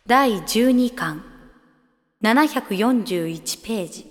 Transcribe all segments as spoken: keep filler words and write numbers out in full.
だいじゅうにかんななひゃくよんじゅういちページ。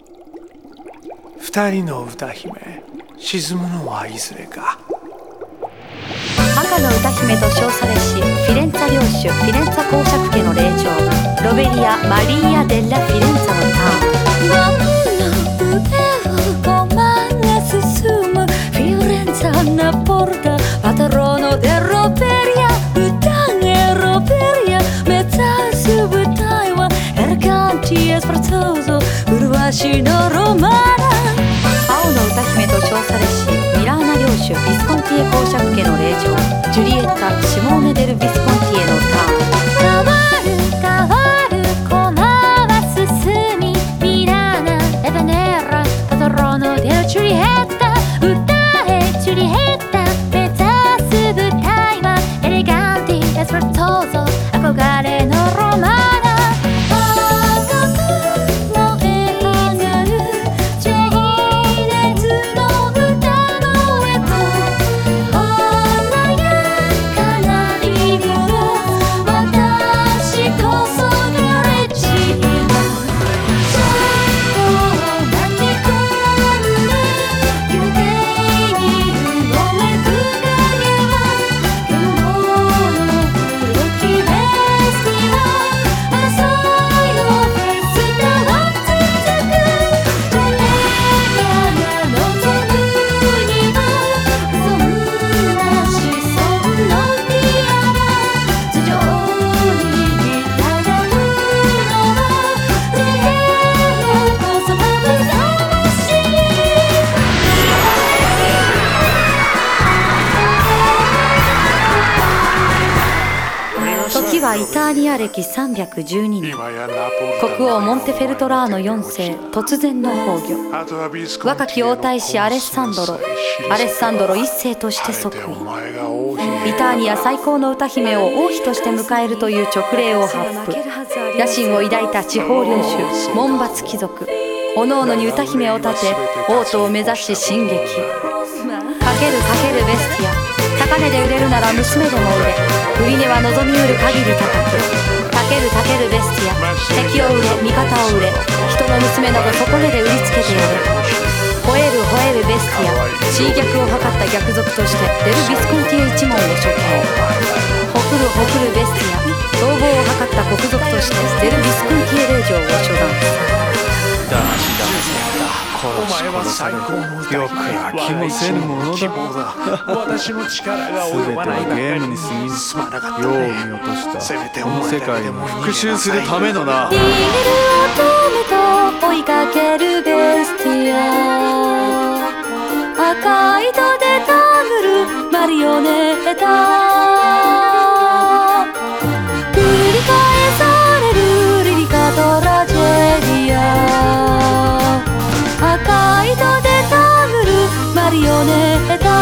二人の歌姫、沈むのはいずれか。 赤の歌姫と称されしフィレンツァ領主フィレンツァ公爵家の霊長ロベリア・マリーア・デッラ・フィレンツァのターン。 ゴムの上を駒が進むフィレンツァ・ナポルタパトローノ・デ・ロベリア歌えロベリア目指す舞台はエレガンティ・エスプレッソーゾ麗しのロマーナ。 青の歌姫と称されしミラーナ領主ビスコンティエ公爵家の霊長ジュリエッタ・シモーネ・デル・ビスコンティエのターン。 変わる変わる駒は進みミラーナ・エベネラパトローノ・デル・ジュリエッタ歌えジュリエッタ目指す舞台はエレガンティ・エスプレッソーゾ憧れのロマーナ。 時はイターリア歴さんびゃくじゅうにねん、国王モンテフェルトラーノよん世突然の崩御。若き王太子アレッサンドロアレッサンドロいっ世として即位。イターニア最高の歌姫を王妃として迎えるという直令を発布。野心を抱いた地方領主門閥貴族おのおのに歌姫を立て王都を目指し進撃。かけるかけるベスティア高値で売れるなら娘でも売れ売り値は望みうる限り高く。かけるかけるベスティア敵を売れ味方を売れ人の娘など底値で売りつけてやれ。吠える吠えるベスティア侵略を図った逆賊としてデル・ビスコンティエ一門を処刑。ほくるほくるベスティア逃亡を図った国賊としてデル・ビスコンティエ令嬢を処断。 お前は最高の歌姫、 よく飽きもせぬものだ。 希望だ。私の力が及ばない全てはゲームに過ぎずすまなかった世をね。 見落としたせめてこの世界を復讐するためのな。 逃げる乙女と追いかけるベスティア赤い糸でたぐるマリオネッタ繰り返されるリリカトラジェディア赤い糸でたぐるマリオネッタ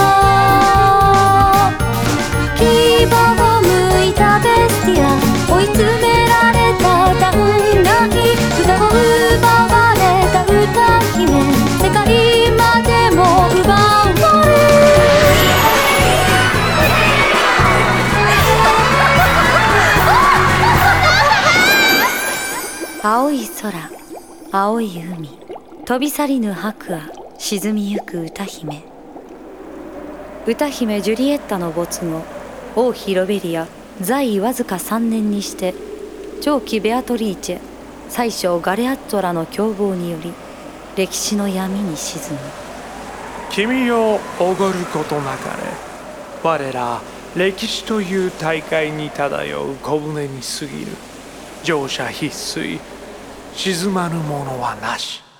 牙をむいたベスティア追い詰められた断崖歌を奪われた歌姫世界までも奪われ青い空青い海飛び去りぬ白亜沈みゆく歌姫。歌姫ジュリエッタの没後王妃ロベリア在位わずかさんねんにして長妃ベアトリーチェ宰相ガレアッツォらの共謀により歴史の闇に沈む。 君をおごることなかれ。我ら歴史という大海に漂う小舟に過ぎる。乗車必須沈まぬものはなし。